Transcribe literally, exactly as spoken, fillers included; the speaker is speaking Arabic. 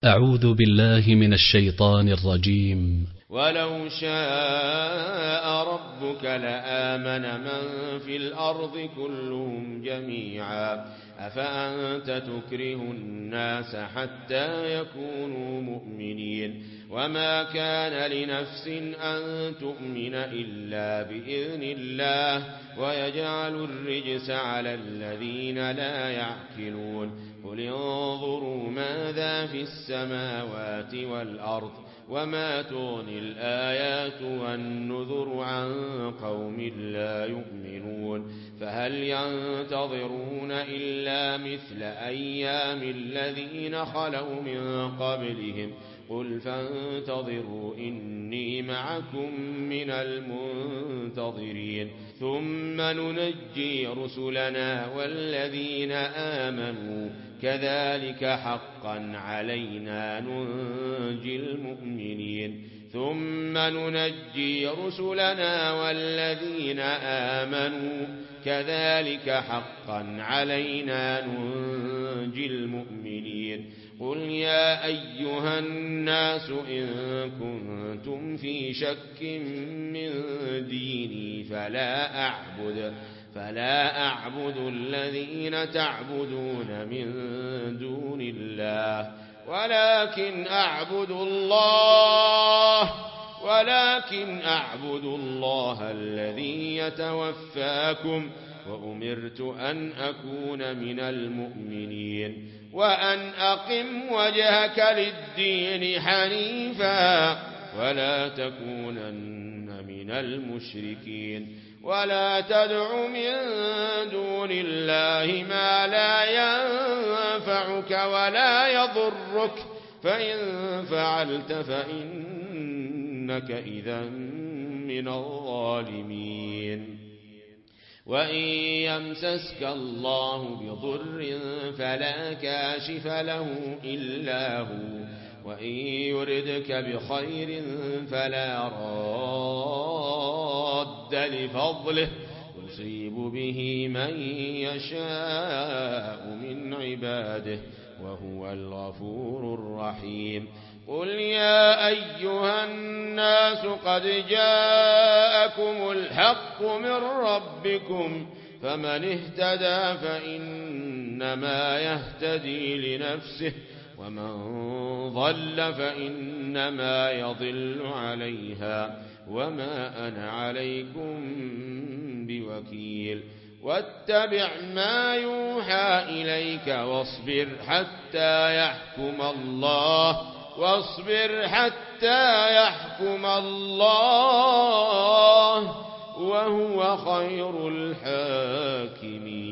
أعوذ بالله من الشيطان الرجيم. ولو شاء ربك لآمن من في الأرض كلهم جميعا أفأنت تكره الناس حتى يكونوا مؤمنين وما كان لنفس أن تؤمن إلا بإذن الله ويجعل الرجس على الذين لا يعقلون قل انظروا ماذا في السماوات والأرض وما تغني الآيات والنذر عن قوم لا يؤمنون فهل ينتظرون إلا مثل أيام الذين خلوا من قبلهم قل فانتظروا إني معكم من المنتظرين ثم ننجي رسلنا والذين آمنوا كذلك حقا علينا ننجي المؤمنين ثم ننجي رسلنا والذين آمنوا كذلك حقا علينا ننجي المؤمنين قل يا أيها الناس إن كنتم في شك من ديني فلا أعبد فلا أعبد الذين تعبدون من دون الله ولكن أعبد الله ولكن أعبد الله الذي يتوفاكم وأمرت أن أكون من المؤمنين وأن أقم وجهك للدين حنيفا ولا تكونن من المشركين ولا تدع من دون الله ما لا ينفعك ولا يضرك فإن فعلت فإنك إذا من الظالمين وإن يمسسك الله بضر فلا كاشف له إلا هو وإن يردك بخير فلا راد لفضله يصيب به من يشاء من عباده وهو الغفور الرحيم قل يا أيها الناس قد جاءكم الحق من ربكم فمن اهتدى فإنما يهتدي لنفسه ومن ضل فإنما يضل عليها وما أنا عليكم بوكيل واتبع ما يوحى إليك واصبر حتى يحكم الله واصبر حتى يحكم الله وهو خير الحاكمين.